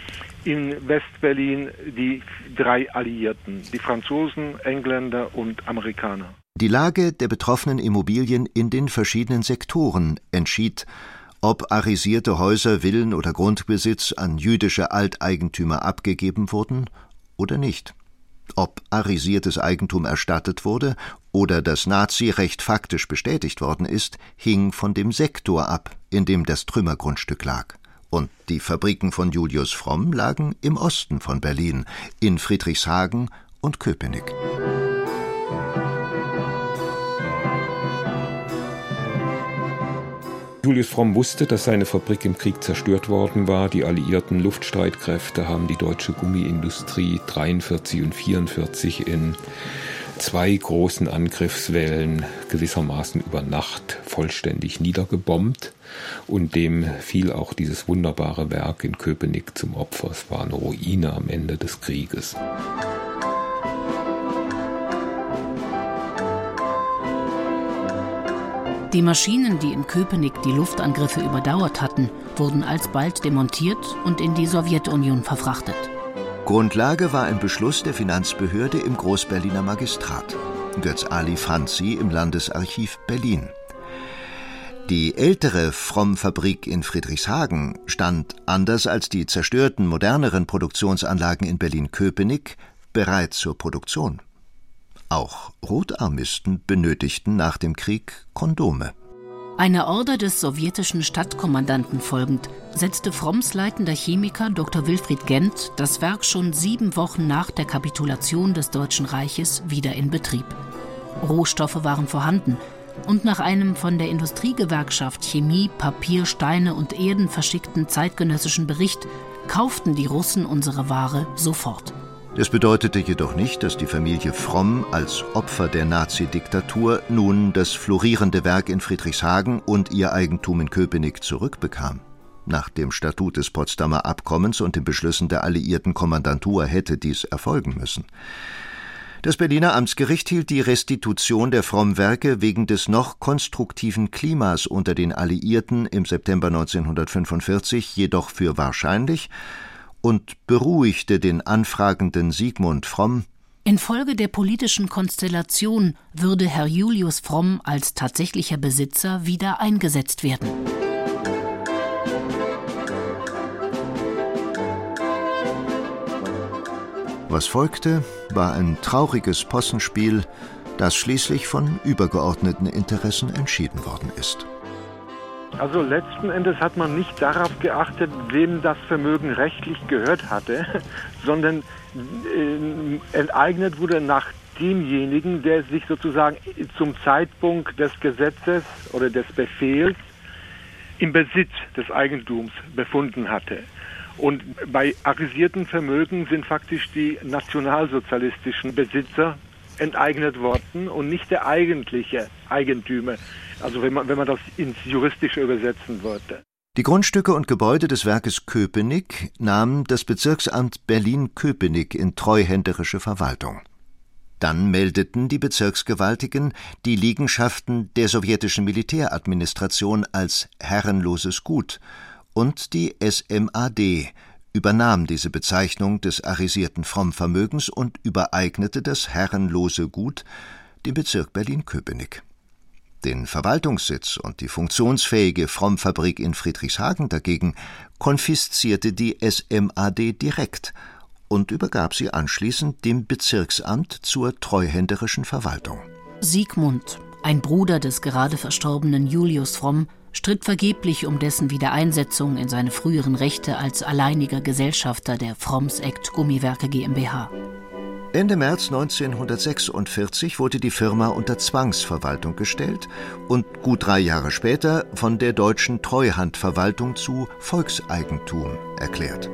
In Westberlin die drei Alliierten, die Franzosen, Engländer und Amerikaner. Die Lage der betroffenen Immobilien in den verschiedenen Sektoren entschied, ob arisierte Häuser, Villen oder Grundbesitz an jüdische Alteigentümer abgegeben wurden oder nicht, ob arisiertes Eigentum erstattet wurde oder das Nazirecht faktisch bestätigt worden ist, hing von dem Sektor ab, in dem das Trümmergrundstück lag. Und die Fabriken von Julius Fromm lagen im Osten von Berlin, in Friedrichshagen und Köpenick. Julius Fromm wusste, dass seine Fabrik im Krieg zerstört worden war. Die alliierten Luftstreitkräfte haben die deutsche Gummiindustrie dreiundvierzig und vierundvierzig in zwei großen Angriffswellen gewissermaßen über Nacht vollständig niedergebombt. Und dem fiel auch dieses wunderbare Werk in Köpenick zum Opfer. Es war eine Ruine am Ende des Krieges. Die Maschinen, die in Köpenick die Luftangriffe überdauert hatten, wurden alsbald demontiert und in die Sowjetunion verfrachtet. Grundlage war ein Beschluss der Finanzbehörde im Großberliner Magistrat. Götz Ali fand sie im Landesarchiv Berlin. Die ältere Fromm-Fabrik in Friedrichshagen stand, anders als die zerstörten, moderneren Produktionsanlagen in Berlin-Köpenick, bereit zur Produktion. Auch Rotarmisten benötigten nach dem Krieg Kondome. Einer Order des sowjetischen Stadtkommandanten folgend, setzte Fromms leitender Chemiker Doktor Wilfried Gent das Werk schon sieben Wochen nach der Kapitulation des Deutschen Reiches wieder in Betrieb. Rohstoffe waren vorhanden und nach einem von der Industriegewerkschaft Chemie, Papier, Steine und Erden verschickten zeitgenössischen Bericht kauften die Russen unsere Ware sofort. Das bedeutete jedoch nicht, dass die Familie Fromm als Opfer der Nazi-Diktatur nun das florierende Werk in Friedrichshagen und ihr Eigentum in Köpenick zurückbekam. Nach dem Statut des Potsdamer Abkommens und den Beschlüssen der alliierten Kommandantur hätte dies erfolgen müssen. Das Berliner Amtsgericht hielt die Restitution der Fromm-Werke wegen des noch konstruktiven Klimas unter den Alliierten im September neunzehnhundertfünfundvierzig jedoch für wahrscheinlich und beruhigte den anfragenden Sigmund Fromm: Infolge der politischen Konstellation würde Herr Julius Fromm als tatsächlicher Besitzer wieder eingesetzt werden. Was folgte, war ein trauriges Possenspiel, das schließlich von übergeordneten Interessen entschieden worden ist. Also letzten Endes hat man nicht darauf geachtet, wem das Vermögen rechtlich gehört hatte, sondern äh, enteignet wurde nach demjenigen, der sich sozusagen zum Zeitpunkt des Gesetzes oder des Befehls im Besitz des Eigentums befunden hatte. Und bei arisierten Vermögen sind faktisch die nationalsozialistischen Besitzer enteignet worden und nicht der eigentliche Eigentümer, also wenn man, wenn man das ins Juristische übersetzen würde. Die Grundstücke und Gebäude des Werkes Köpenick nahm das Bezirksamt Berlin-Köpenick in treuhänderische Verwaltung. Dann meldeten die Bezirksgewaltigen die Liegenschaften der sowjetischen Militäradministration als herrenloses Gut und die S M A D übernahm diese Bezeichnung des arisierten Fromm-Vermögens und übereignete das herrenlose Gut dem Bezirk Berlin-Köpenick. Den Verwaltungssitz und die funktionsfähige Fromm-Fabrik in Friedrichshagen dagegen konfiszierte die S M A D direkt und übergab sie anschließend dem Bezirksamt zur treuhänderischen Verwaltung. Sigmund, ein Bruder des gerade verstorbenen Julius Fromm, stritt vergeblich um dessen Wiedereinsetzung in seine früheren Rechte als alleiniger Gesellschafter der Fromms Act Gummiwerke GmbH. Ende März neunzehnhundertsechsundvierzig wurde die Firma unter Zwangsverwaltung gestellt und gut drei Jahre später von der Deutschen Treuhandverwaltung zu Volkseigentum erklärt.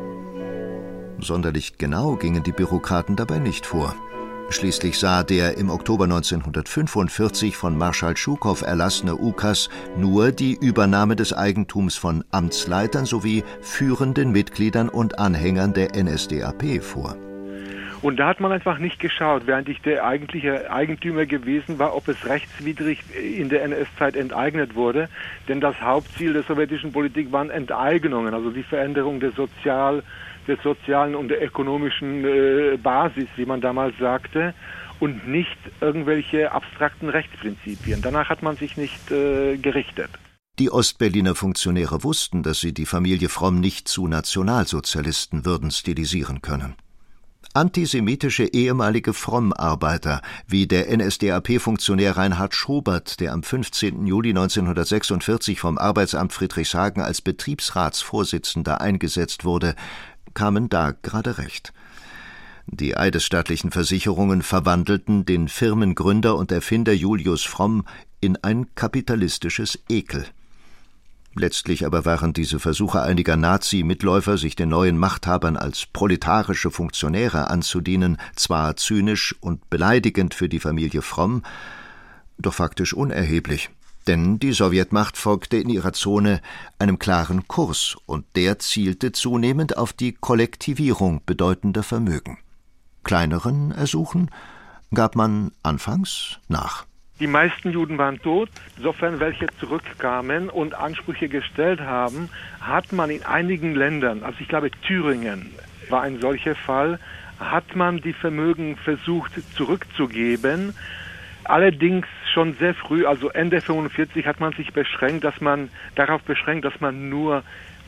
Sonderlich genau gingen die Bürokraten dabei nicht vor. Schließlich sah der im Oktober neunzehnhundertfünfundvierzig von Marschall Schukow erlassene Ukas nur die Übernahme des Eigentums von Amtsleitern sowie führenden Mitgliedern und Anhängern der N S D A P vor. Und da hat man einfach nicht geschaut, während ich der eigentliche Eigentümer gewesen war, ob es rechtswidrig in der N S-Zeit enteignet wurde. Denn das Hauptziel der sowjetischen Politik waren Enteignungen, also die Veränderung der Sozial- der sozialen und der ökonomischen äh, Basis, wie man damals sagte, und nicht irgendwelche abstrakten Rechtsprinzipien. Danach hat man sich nicht äh, gerichtet. Die Ostberliner Funktionäre wussten, dass sie die Familie Fromm nicht zu Nationalsozialisten würden stilisieren können. Antisemitische ehemalige Fromm-Arbeiter, wie der N S D A P-Funktionär Reinhard Schobert, der am fünfzehnten Juli neunzehnhundertsechsundvierzig vom Arbeitsamt Friedrichshagen als Betriebsratsvorsitzender eingesetzt wurde, kamen da gerade recht. Die eidesstattlichen Versicherungen verwandelten den Firmengründer und Erfinder Julius Fromm in ein kapitalistisches Ekel. Letztlich aber waren diese Versuche einiger Nazi-Mitläufer, sich den neuen Machthabern als proletarische Funktionäre anzudienen, zwar zynisch und beleidigend für die Familie Fromm, doch faktisch unerheblich. Denn die Sowjetmacht folgte in ihrer Zone einem klaren Kurs und der zielte zunehmend auf die Kollektivierung bedeutender Vermögen. Kleineren Ersuchen gab man anfangs nach. Die meisten Juden waren tot. Sofern welche zurückkamen und Ansprüche gestellt haben, hat man in einigen Ländern, also ich glaube Thüringen war ein solcher Fall, hat man die Vermögen versucht zurückzugeben. Allerdings schon sehr früh, also Ende fünfundvierzig, hat man sich beschränkt, dass man darauf beschränkt, dass man nur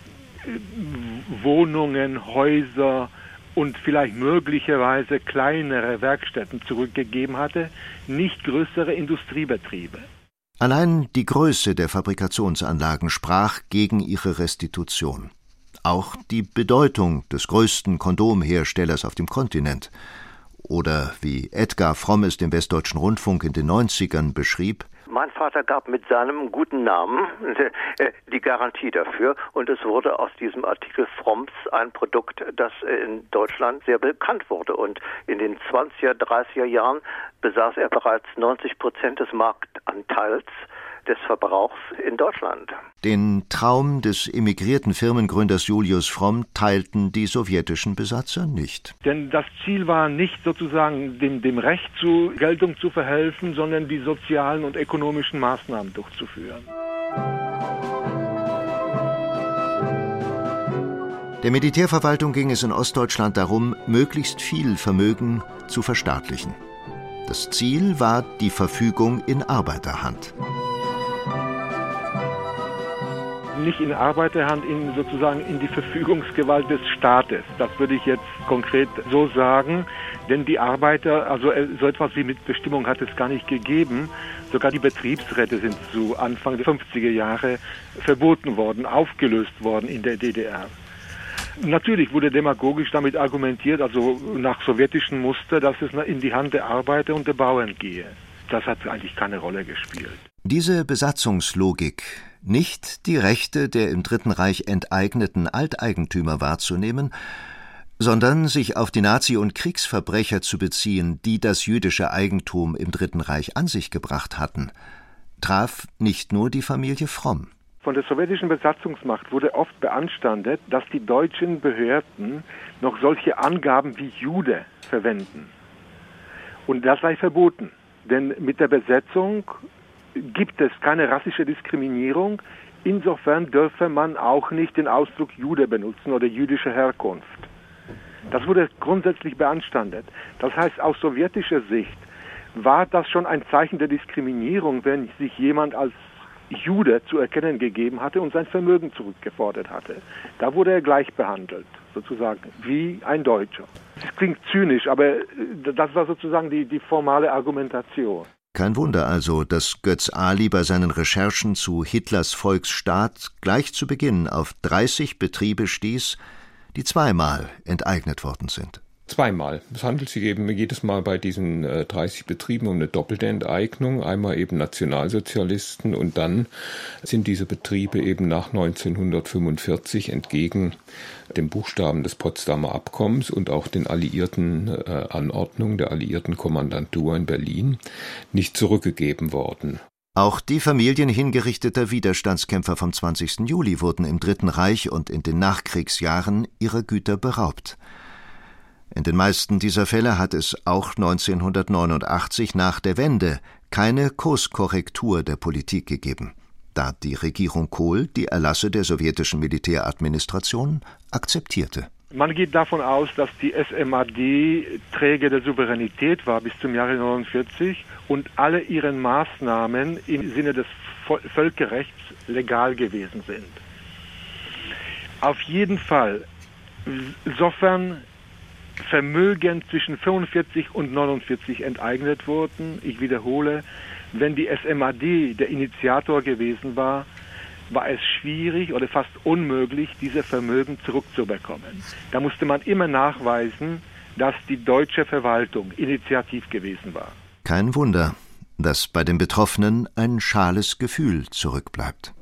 Wohnungen, Häuser und vielleicht möglicherweise kleinere Werkstätten zurückgegeben hatte, nicht größere Industriebetriebe. Allein die Größe der Fabrikationsanlagen sprach gegen ihre Restitution. Auch die Bedeutung des größten Kondomherstellers auf dem Kontinent. Oder wie Edgar Fromm es dem Westdeutschen Rundfunk in den neunzigern beschrieb: Mein Vater gab mit seinem guten Namen die Garantie dafür und es wurde aus diesem Artikel Fromms ein Produkt, das in Deutschland sehr bekannt wurde. Und in den zwanziger, dreißiger Jahren besaß er bereits neunzig Prozent des Marktanteils des Verbrauchs in Deutschland. Den Traum des emigrierten Firmengründers Julius Fromm teilten die sowjetischen Besatzer nicht. Denn das Ziel war nicht sozusagen dem, dem Recht zu Geltung zu verhelfen, sondern die sozialen und ökonomischen Maßnahmen durchzuführen. Der Militärverwaltung ging es in Ostdeutschland darum, möglichst viel Vermögen zu verstaatlichen. Das Ziel war die Verfügung in Arbeiterhand. Nicht in Arbeiterhand, in sozusagen in die Verfügungsgewalt des Staates. Das würde ich jetzt konkret so sagen, denn die Arbeiter, also so etwas wie Mitbestimmung hat es gar nicht gegeben. Sogar die Betriebsräte sind zu Anfang der fünfziger Jahre verboten worden, aufgelöst worden in der D D R. Natürlich wurde demagogisch damit argumentiert, also nach sowjetischem Muster, dass es in die Hand der Arbeiter und der Bauern gehe. Das hat eigentlich keine Rolle gespielt. Diese Besatzungslogik, nicht die Rechte der im Dritten Reich enteigneten Alteigentümer wahrzunehmen, sondern sich auf die Nazi- und Kriegsverbrecher zu beziehen, die das jüdische Eigentum im Dritten Reich an sich gebracht hatten, traf nicht nur die Familie Fromm. Von der sowjetischen Besatzungsmacht wurde oft beanstandet, dass die deutschen Behörden noch solche Angaben wie Jude verwenden. Und das sei verboten, denn mit der Besetzung gibt es keine rassische Diskriminierung. Insofern dürfe man auch nicht den Ausdruck Jude benutzen oder jüdische Herkunft. Das wurde grundsätzlich beanstandet. Das heißt, aus sowjetischer Sicht war das schon ein Zeichen der Diskriminierung, wenn sich jemand als Jude zu erkennen gegeben hatte und sein Vermögen zurückgefordert hatte. Da wurde er gleich behandelt, sozusagen, wie ein Deutscher. Das klingt zynisch, aber das war sozusagen die, die formale Argumentation. Kein Wunder also, dass Götz Ali bei seinen Recherchen zu Hitlers Volksstaat gleich zu Beginn auf dreißig Betriebe stieß, die zweimal enteignet worden sind. Zweimal. Es handelt sich eben jedes Mal bei diesen äh, dreißig Betrieben um eine doppelte Enteignung. Einmal eben Nationalsozialisten und dann sind diese Betriebe eben nach neunzehnhundertfünfundvierzig entgegen dem Buchstaben des Potsdamer Abkommens und auch den alliierten äh, Anordnungen der alliierten Kommandantur in Berlin nicht zurückgegeben worden. Auch die Familien hingerichteter Widerstandskämpfer vom zwanzigsten Juli wurden im Dritten Reich und in den Nachkriegsjahren ihrer Güter beraubt. In den meisten dieser Fälle hat es auch neunzehnhundertneunundachtzig nach der Wende keine Kurskorrektur der Politik gegeben, da die Regierung Kohl die Erlasse der sowjetischen Militäradministration akzeptierte. Man geht davon aus, dass die S M A D Träger der Souveränität war bis zum Jahre neunundvierzig und alle ihre Maßnahmen im Sinne des Völkerrechts legal gewesen sind. Auf jeden Fall, sofern Vermögen zwischen fünfundvierzig und neunundvierzig enteignet wurden. Ich wiederhole, wenn die S M A D der Initiator gewesen war, war es schwierig oder fast unmöglich, diese Vermögen zurückzubekommen. Da musste man immer nachweisen, dass die deutsche Verwaltung initiativ gewesen war. Kein Wunder, dass bei den Betroffenen ein schales Gefühl zurückbleibt.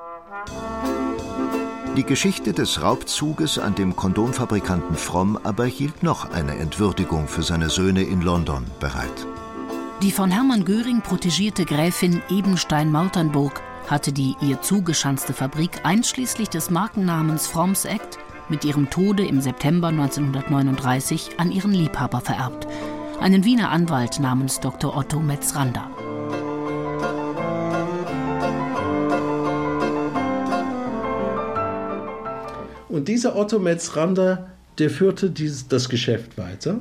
Die Geschichte des Raubzuges an dem Kondomfabrikanten Fromm aber hielt noch eine Entwürdigung für seine Söhne in London bereit. Die von Hermann Göring protegierte Gräfin Ebenstein-Mauternburg hatte die ihr zugeschanzte Fabrik einschließlich des Markennamens Fromms Act mit ihrem Tode im September neunzehnhundertneununddreißig an ihren Liebhaber vererbt, einen Wiener Anwalt namens Doktor Otto Metzrander. Und dieser Otto Metzrander, der führte dieses, das Geschäft weiter.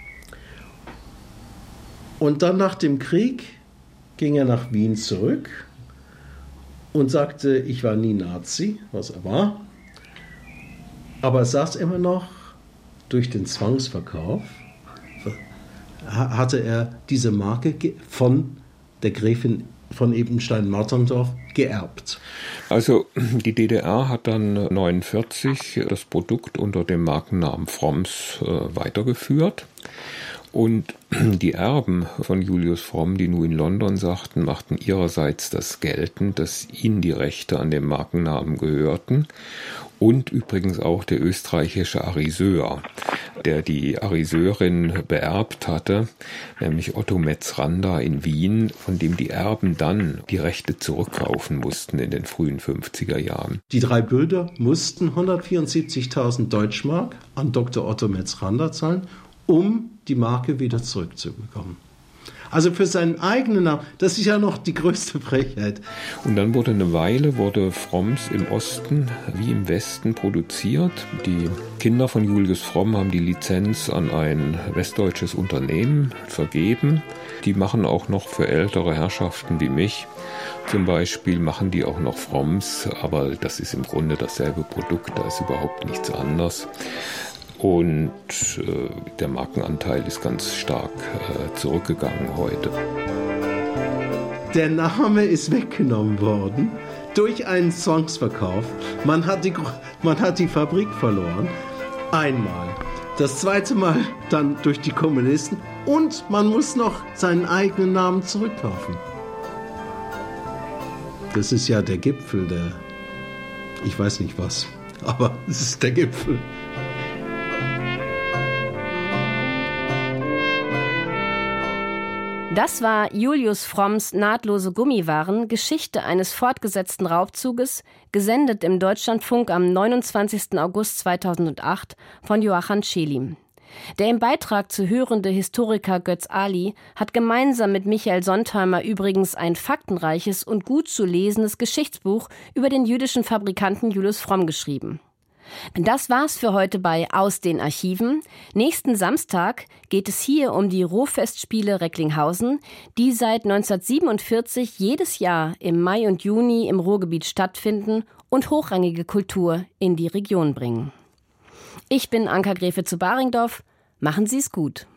Und dann nach dem Krieg ging er nach Wien zurück und sagte, ich war nie Nazi, was er war. Aber er saß immer noch, durch den Zwangsverkauf, hatte er diese Marke von der Gräfin von Ebenstein-Marterndorf geerbt. Also die D D R hat dann neunundvierzig das Produkt unter dem Markennamen Fromms äh, weitergeführt. Und die Erben von Julius Fromm, die nun in London sagten, machten ihrerseits das geltend, dass ihnen die Rechte an dem Markennamen gehörten. Und übrigens auch der österreichische Ariseur, der die Ariseurin beerbt hatte, nämlich Otto Metz-Randa in Wien, von dem die Erben dann die Rechte zurückkaufen mussten in den frühen fünfziger Jahren. Die drei Brüder mussten hundertvierundsiebzigtausend Deutschmark an Doktor Otto Metz-Randa zahlen, um die Marke wieder zurückzubekommen. Also für seinen eigenen Namen, das ist ja noch die größte Frechheit. Und dann wurde eine Weile, wurde Fromms im Osten wie im Westen produziert. Die Kinder von Julius Fromm haben die Lizenz an ein westdeutsches Unternehmen vergeben. Die machen auch noch für ältere Herrschaften wie mich. Zum Beispiel machen die auch noch Fromms, aber das ist im Grunde dasselbe Produkt, da ist überhaupt nichts anders. Und äh, der Markenanteil ist ganz stark äh, zurückgegangen heute. Der Name ist weggenommen worden durch einen Zwangsverkauf. Man hat die, man hat die Fabrik verloren. Einmal. Das zweite Mal dann durch die Kommunisten. Und man muss noch seinen eigenen Namen zurückkaufen. Das ist ja der Gipfel der... Ich weiß nicht was. Aber es ist der Gipfel. Das war Julius Fromms Nahtlose Gummiwaren, Geschichte eines fortgesetzten Raubzuges, gesendet im Deutschlandfunk am neunundzwanzigsten August zweitausendacht von Joachim Schelim. Der im Beitrag zu hörende Historiker Götz Ali hat gemeinsam mit Michael Sontheimer übrigens ein faktenreiches und gut zu lesendes Geschichtsbuch über den jüdischen Fabrikanten Julius Fromm geschrieben. Das war's für heute bei Aus den Archiven. Nächsten Samstag geht es hier um die Ruhrfestspiele Recklinghausen, die seit neunzehnhundertsiebenundvierzig jedes Jahr im Mai und Juni im Ruhrgebiet stattfinden und hochrangige Kultur in die Region bringen. Ich bin Anka Gräfe zu Baringdorf. Machen Sie's gut.